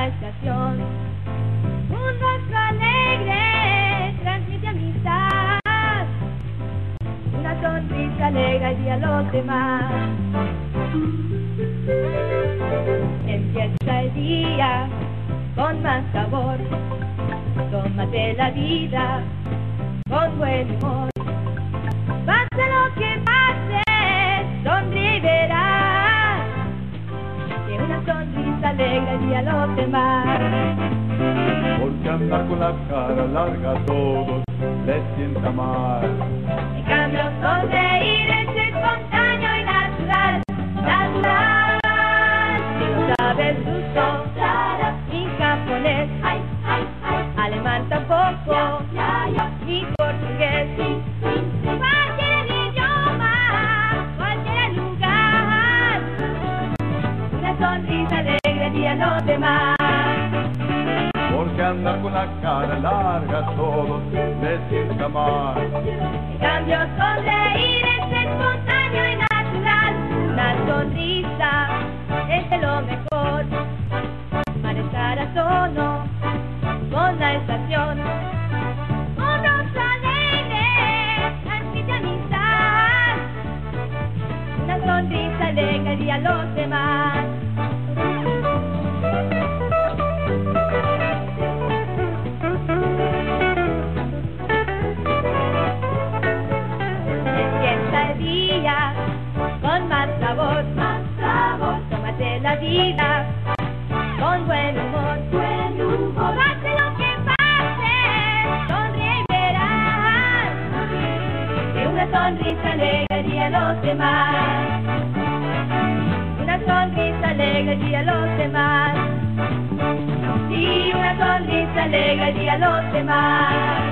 una estación. Un rostro alegre transmite amistad, una sonrisa alegra el día a los demás. Empieza el día con más sabor, tómate la vida con buen humor. Pase lo que pase, sonríe y verás que una sonrisa alegra el día a los demás. Porque andar con la cara larga a todos les sienta mal. En cambio sonreír es espontáneo y natural, natural. Si no sabes ruso, ni japonés, alemán tampoco, ni portugués, cualquier idioma, cualquier lugar, una sonrisa alegra el día a los demás. Porque andar con la cara larga a todos les sienta mal. En cambio sonreír es espontáneo y natural, una sonrisa es de lo mejor. Manejar a tono con la estación, un rostro alegre transmite amistad, una sonrisa alegra el día a los demás. Con más sabor, tómate la vida con buen humor, pase lo que pase, sonríe y verás que una sonrisa alegra el día a los demás, una sonrisa alegra el día a los demás, sí, una sonrisa alegra el día a los demás.